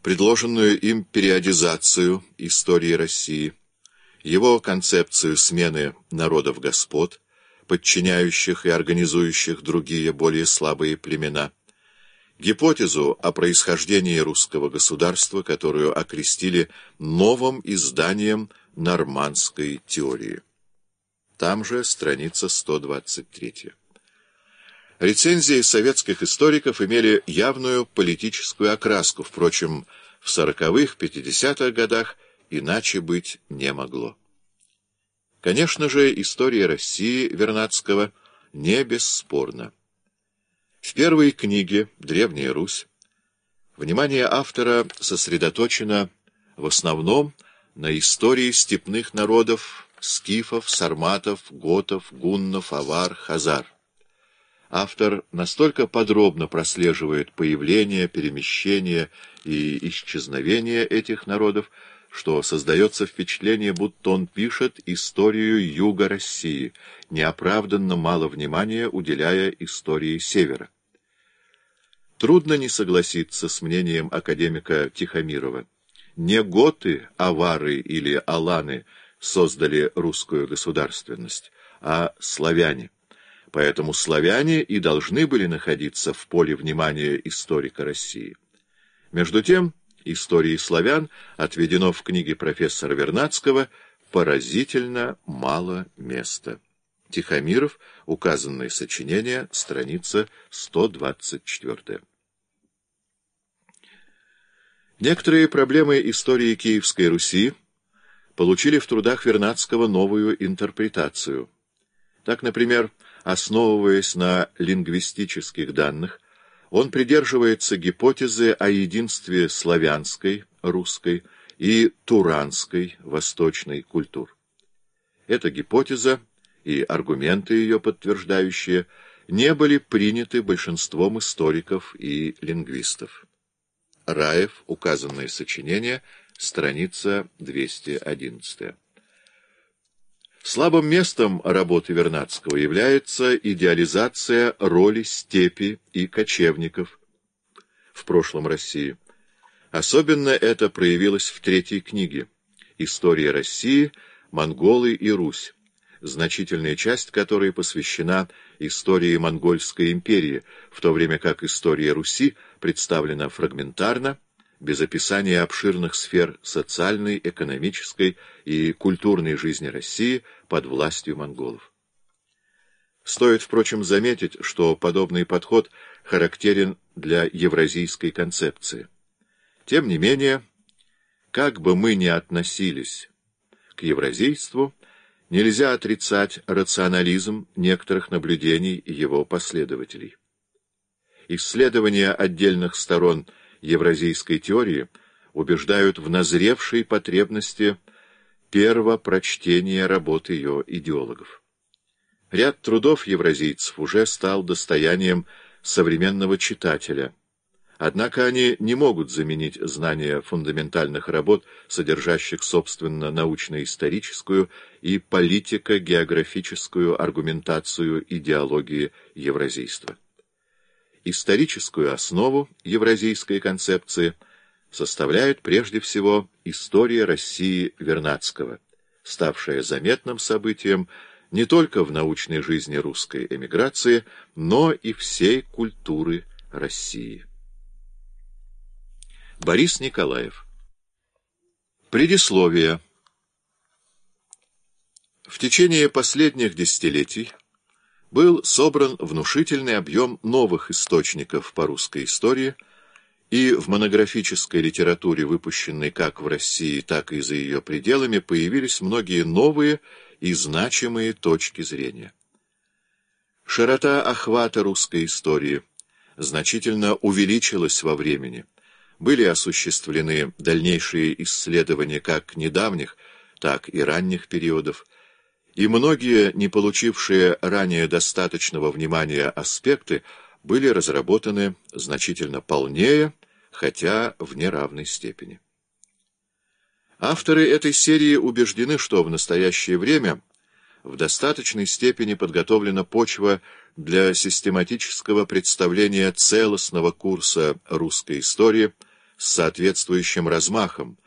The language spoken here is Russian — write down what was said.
предложенную им периодизацию истории России, его концепцию смены народов-господ, подчиняющих и организующих другие, более слабые племена, гипотезу о происхождении русского государства, которую окрестили новым изданием нормандской теории. Там же страница 123. Рецензии советских историков имели явную политическую окраску, впрочем, в 40-х, 50-х годах иначе быть не могло. Конечно же, история России Вернадского не бесспорна. В первой книге «Древняя Русь» внимание автора сосредоточено в основном на истории степных народов скифов, сарматов, готов, гуннов, авар, хазар. Автор настолько подробно прослеживает появление, перемещение и исчезновение этих народов, что создается впечатление, будто он пишет историю юга России, неоправданно мало внимания уделяя истории севера. Трудно не согласиться с мнением академика Тихомирова. Не готы, авары или аланы создали русскую государственность, а славяне. Поэтому славяне и должны были находиться в поле внимания историка России. Между тем, истории славян отведено в книге профессора Вернадского поразительно мало места. Тихомиров, указанное сочинение, страница 124. Некоторые проблемы истории Киевской Руси получили в трудах Вернадского новую интерпретацию. Так, например, основываясь на лингвистических данных, он придерживается гипотезы о единстве славянской, русской и туранской, восточной культур. Эта гипотеза и аргументы ее подтверждающие не были приняты большинством историков и лингвистов. Раев, указанное сочинение, страница 211. Слабым местом работы Вернадского является идеализация роли степи и кочевников в прошлом России. Особенно это проявилось в третьей книге «История России, монголы и Русь», значительная часть которой посвящена истории Монгольской империи, в то время как история Руси представлена фрагментарно, без описания обширных сфер социальной, экономической и культурной жизни России под властью монголов. Стоит, впрочем, заметить, что подобный подход характерен для евразийской концепции. Тем не менее, как бы мы ни относились к евразийству, нельзя отрицать рационализм некоторых наблюдений его последователей. Исследования отдельных сторон евразийской теории убеждают в назревшей потребности первопрочтения работ ее идеологов. Ряд трудов евразийцев уже стал достоянием современного читателя, однако они не могут заменить знания фундаментальных работ, содержащих, собственно, научно-историческую и политико-географическую аргументацию идеологии евразийства. Историческую основу евразийской концепции составляет прежде всего история России Вернадского, ставшая заметным событием не только в научной жизни русской эмиграции, но и всей культуры России. Борис Николаев. Предисловие. В течение последних десятилетий был собран внушительный объем новых источников по русской истории, и в монографической литературе, выпущенной как в России, так и за ее пределами, появились многие новые и значимые точки зрения. Широта охвата русской истории значительно увеличилась во времени. Были осуществлены дальнейшие исследования как недавних, так и ранних периодов, и многие, не получившие ранее достаточного внимания аспекты, были разработаны значительно полнее, хотя в неравной степени. Авторы этой серии убеждены, что в настоящее время в достаточной степени подготовлена почва для систематического представления целостного курса русской истории с соответствующим размахом,